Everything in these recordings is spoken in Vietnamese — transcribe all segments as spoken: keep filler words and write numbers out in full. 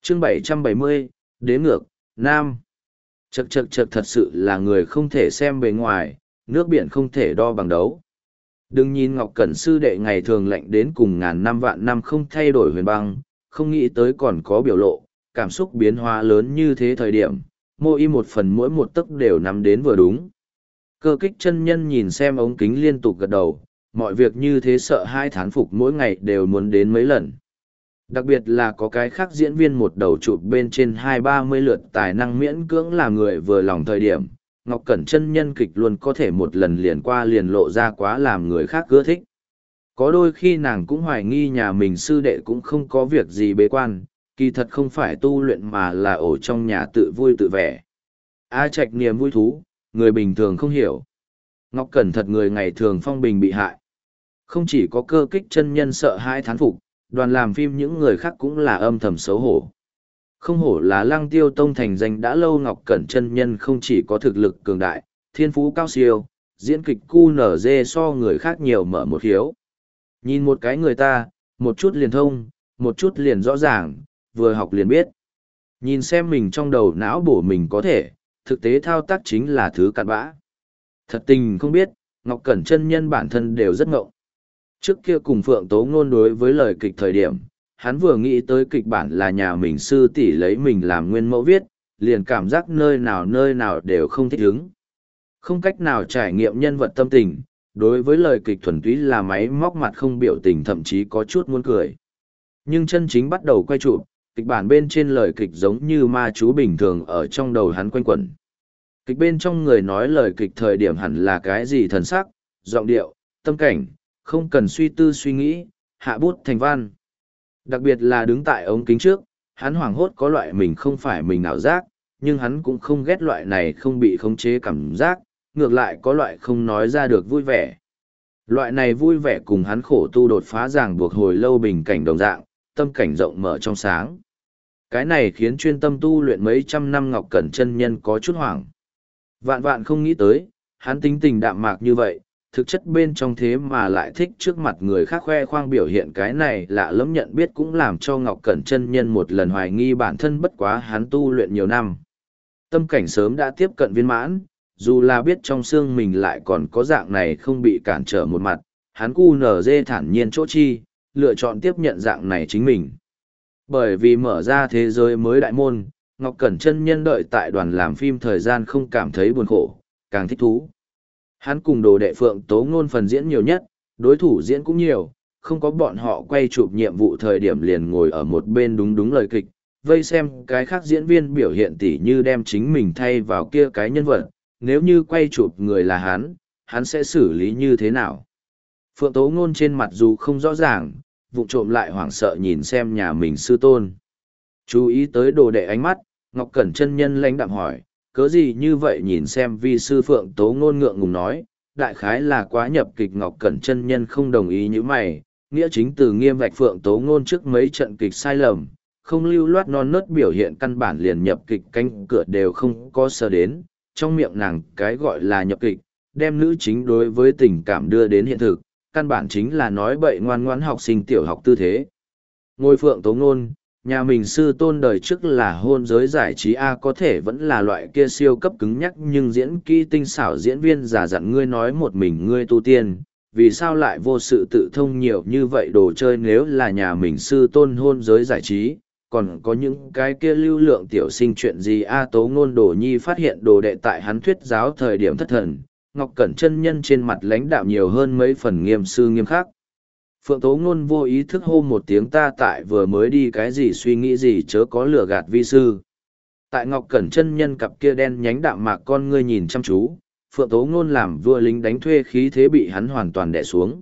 chương bảy trăm bảy mươi, đếm ngược, Nam. Chậc chậc chậc, thật sự là người không thể xem bề ngoài, nước biển không thể đo bằng đấu. Đừng nhìn Ngọc Cẩn sư đệ ngày thường lạnh đến cùng ngàn năm vạn năm không thay đổi huyền băng, không nghĩ tới còn có biểu lộ, cảm xúc biến hóa lớn như thế thời điểm, mô y một phần mỗi một tấc đều nắm đến vừa đúng. Cơ kích chân nhân nhìn xem ống kính liên tục gật đầu, mọi việc như thế sợ hai thán phục mỗi ngày đều muốn đến mấy lần. Đặc biệt là có cái khác diễn viên một đầu chụp bên trên hai ba mươi lượt tài năng miễn cưỡng làm người vừa lòng thời điểm, Ngọc Cẩn chân nhân kịch luôn có thể một lần liền qua liền lộ ra quá làm người khác ưa thích. Có đôi khi nàng cũng hoài nghi nhà mình sư đệ cũng không có việc gì bế quan, kỳ thật không phải tu luyện mà là ổ trong nhà tự vui tự vẻ. A Trạch niềm vui thú, người bình thường không hiểu. Ngọc Cẩn thật người ngày thường phong bình bị hại. Không chỉ có cơ kích chân nhân sợ hãi thán phục, đoàn làm phim những người khác cũng là âm thầm xấu hổ. Không hổ là Lăng Tiêu Tông thành danh đã lâu, Ngọc Cẩn chân nhân không chỉ có thực lực cường đại, thiên phú cao siêu, diễn kịch cu nở dê so người khác nhiều mở một hiếu. Nhìn một cái người ta, một chút liền thông, một chút liền rõ ràng, vừa học liền biết. Nhìn xem mình trong đầu não bổ mình có thể, thực tế thao tác chính là thứ cặn bã. Thật tình không biết, Ngọc Cẩn chân nhân bản thân đều rất ngộng. Trước kia cùng Phượng Tố Ngôn đối với lời kịch thời điểm, hắn vừa nghĩ tới kịch bản là nhà mình sư tỷ lấy mình làm nguyên mẫu viết, liền cảm giác nơi nào nơi nào đều không thích ứng. Không cách nào trải nghiệm nhân vật tâm tình, đối với lời kịch thuần túy là máy móc mặt không biểu tình, thậm chí có chút muốn cười. Nhưng chân chính bắt đầu quay chụp, kịch bản bên trên lời kịch giống như ma chú bình thường ở trong đầu hắn quanh quẩn. Kịch bên trong người nói lời kịch thời điểm hẳn là cái gì thần sắc, giọng điệu, tâm cảnh, không cần suy tư suy nghĩ, hạ bút thành văn. Đặc biệt là đứng tại ống kính trước, hắn hoảng hốt có loại mình không phải mình ảo giác, nhưng hắn cũng không ghét loại này không bị khống chế cảm giác, ngược lại có loại không nói ra được vui vẻ. Loại này vui vẻ cùng hắn khổ tu đột phá ràng buộc hồi lâu bình cảnh đồng dạng, tâm cảnh rộng mở trong sáng. Cái này khiến chuyên tâm tu luyện mấy trăm năm Ngọc Cẩn chân nhân có chút hoảng. Vạn vạn không nghĩ tới, hắn tính tình đạm mạc như vậy, thực chất bên trong thế mà lại thích trước mặt người khác khoe khoang biểu hiện cái này lạ lẫm, nhận biết cũng làm cho Ngọc Cẩn chân nhân một lần hoài nghi bản thân, bất quá hắn tu luyện nhiều năm. Tâm cảnh sớm đã tiếp cận viên mãn, dù là biết trong xương mình lại còn có dạng này không bị cản trở một mặt, hắn cu nở dê thản nhiên chỗ chi, lựa chọn tiếp nhận dạng này chính mình. Bởi vì mở ra thế giới mới đại môn, Ngọc Cẩn chân nhân đợi tại đoàn làm phim thời gian không cảm thấy buồn khổ, càng thích thú. Hắn cùng đồ đệ Phượng Tố Ngôn phần diễn nhiều nhất, đối thủ diễn cũng nhiều, không có bọn họ quay chụp nhiệm vụ thời điểm liền ngồi ở một bên đúng đúng lời kịch, vây xem cái khác diễn viên biểu hiện tỉ như đem chính mình thay vào kia cái nhân vật, nếu như quay chụp người là hắn, hắn sẽ xử lý như thế nào. Phượng Tố Ngôn trên mặt dù không rõ ràng, vụng trộm lại hoảng sợ nhìn xem nhà mình sư tôn. Chú ý tới đồ đệ ánh mắt, Ngọc Cẩn chân nhân lãnh đạm hỏi, cớ gì như vậy? Nhìn xem vi sư Phượng Tố Ngôn ngượng ngùng nói, đại khái là quá nhập kịch. Ngọc Cẩn chân nhân không đồng ý như mày, nghĩa chính từ nghiêm vạch Phượng Tố Ngôn trước mấy trận kịch sai lầm, không lưu loát non nớt biểu hiện, căn bản liền nhập kịch cánh cửa đều không có sơ đến, trong miệng nàng cái gọi là nhập kịch, đem nữ chính đối với tình cảm đưa đến hiện thực, căn bản chính là nói bậy ngoan ngoãn học sinh tiểu học tư thế. Ngôi Phượng Tố Ngôn, nhà mình sư tôn đời trước là hôn giới giải trí A, có thể vẫn là loại kia siêu cấp cứng nhắc nhưng diễn kỹ tinh xảo diễn viên giả dặn ngươi nói một mình ngươi tu tiên, vì sao lại vô sự tự thông nhiều như vậy đồ chơi? Nếu là nhà mình sư tôn hôn giới giải trí, còn có những cái kia lưu lượng tiểu sinh chuyện gì A? Tố Ngôn đồ nhi phát hiện đồ đệ tại hắn thuyết giáo thời điểm thất thần, Ngọc Cẩn chân nhân trên mặt lãnh đạm nhiều hơn mấy phần nghiêm sư nghiêm khắc. Phượng Tố Ngôn vô ý thức hô một tiếng, ta tại vừa mới đi cái gì suy nghĩ gì, chớ có lừa gạt vi sư. Tại Ngọc Cẩn chân nhân cặp kia đen nhánh đạm mạc con ngươi nhìn chăm chú, Phượng Tố Ngôn làm vua lính đánh thuê khí thế bị hắn hoàn toàn đè xuống.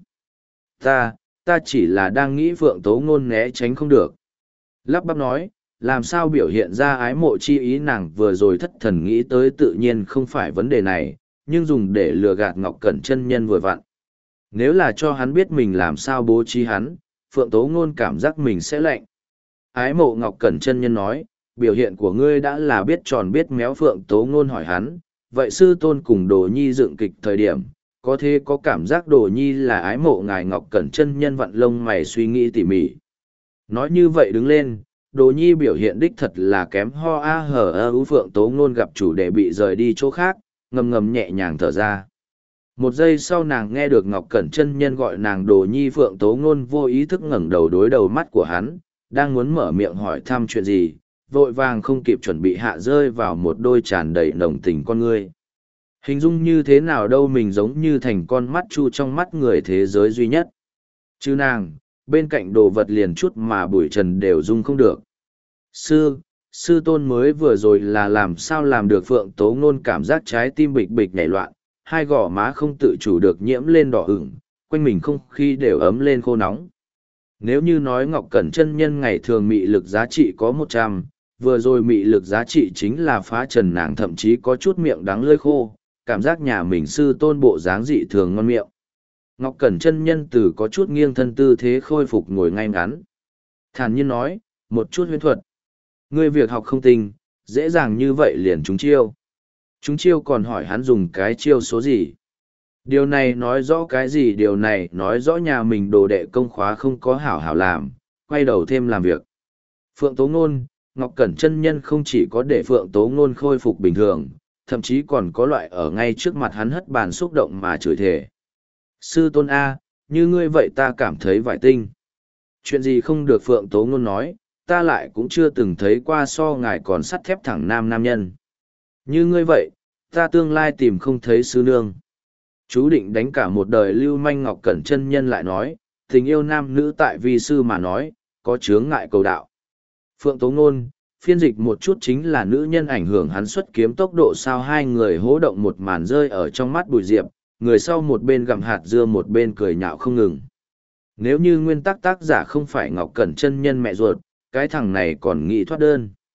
Ta, ta chỉ là đang nghĩ. Phượng Tố Ngôn né tránh không được. Lắp bắp nói, làm sao biểu hiện ra ái mộ chi ý? Nàng vừa rồi thất thần nghĩ tới tự nhiên không phải vấn đề này, nhưng dùng để lừa gạt Ngọc Cẩn chân nhân vừa vặn. Nếu là cho hắn biết mình làm sao bố trí hắn, Phượng Tố Ngôn cảm giác mình sẽ lạnh. Ái mộ Ngọc Cẩn chân nhân nói, biểu hiện của ngươi đã là biết tròn biết méo. Phượng Tố Ngôn hỏi hắn, vậy sư tôn cùng Đồ Nhi dựng kịch thời điểm, có thế có cảm giác Đồ Nhi là ái mộ ngài? Ngọc Cẩn chân nhân vặn lông mày suy nghĩ tỉ mỉ. Nói như vậy đứng lên, Đồ Nhi biểu hiện đích thật là kém ho a hở ơ ú. Phượng Tố Ngôn gặp chủ đề bị rời đi chỗ khác, ngầm ngầm nhẹ nhàng thở ra. Một giây sau nàng nghe được Ngọc Cẩn chân nhân gọi nàng Đồ Nhi. Phượng Tố Ngôn vô ý thức ngẩng đầu đối đầu mắt của hắn, đang muốn mở miệng hỏi thăm chuyện gì, vội vàng không kịp chuẩn bị hạ rơi vào một đôi tràn đầy nồng tình con ngươi. Hình dung như thế nào đâu, mình giống như thành con mắt chu trong mắt người thế giới duy nhất. Chứ nàng, bên cạnh đồ vật liền chút mà bụi trần đều dung không được. Sư, sư tôn mới vừa rồi là làm sao làm được? Phượng Tố Ngôn cảm giác trái tim bịch bịch nhảy loạn, hai gò má không tự chủ được nhiễm lên đỏ ửng, quanh mình không khí đều ấm lên khô nóng. Nếu như nói Ngọc Cẩn chân nhân ngày thường mị lực giá trị có một trăm, vừa rồi mị lực giá trị chính là phá trần. Nàng thậm chí có chút miệng đắng lưỡi khô, cảm giác nhà mình sư tôn bộ dáng dị thường ngon miệng. Ngọc Cẩn chân nhân từ có chút nghiêng thân tư thế khôi phục ngồi ngay ngắn. Thản nhiên nói, một chút huyễn thuật. Ngươi việc học không tinh, dễ dàng như vậy liền trúng chiêu. Trúng chiêu còn hỏi hắn dùng cái chiêu số gì. Điều này nói rõ cái gì? Điều này nói rõ nhà mình đồ đệ công khóa không có hảo hảo làm, quay đầu thêm làm việc. Phượng Tố Ngôn, Ngọc Cẩn chân nhân không chỉ có để Phượng Tố Ngôn khôi phục bình thường, thậm chí còn có loại ở ngay trước mặt hắn hất bàn xúc động mà chửi thề. Sư tôn A, như ngươi vậy ta cảm thấy vải tinh. Chuyện gì không được? Phượng Tố Ngôn nói, ta lại cũng chưa từng thấy qua so ngài còn sắt thép thẳng nam nam nhân. Như ngươi vậy, ta tương lai tìm không thấy sư nương. Chú định đánh cả một đời lưu manh. Ngọc Cẩn chân nhân lại nói, tình yêu nam nữ tại vi sư mà nói, có chướng ngại cầu đạo. Phượng Tố Ngôn, phiên dịch một chút chính là nữ nhân ảnh hưởng hắn xuất kiếm tốc độ sao? Hai người hố động một màn rơi ở trong mắt Bùi Diệp, người sau một bên gặm hạt dưa một bên cười nhạo không ngừng. Nếu như nguyên tắc tác giả không phải Ngọc Cẩn chân nhân mẹ ruột, cái thằng này còn nghĩ thoát đơn.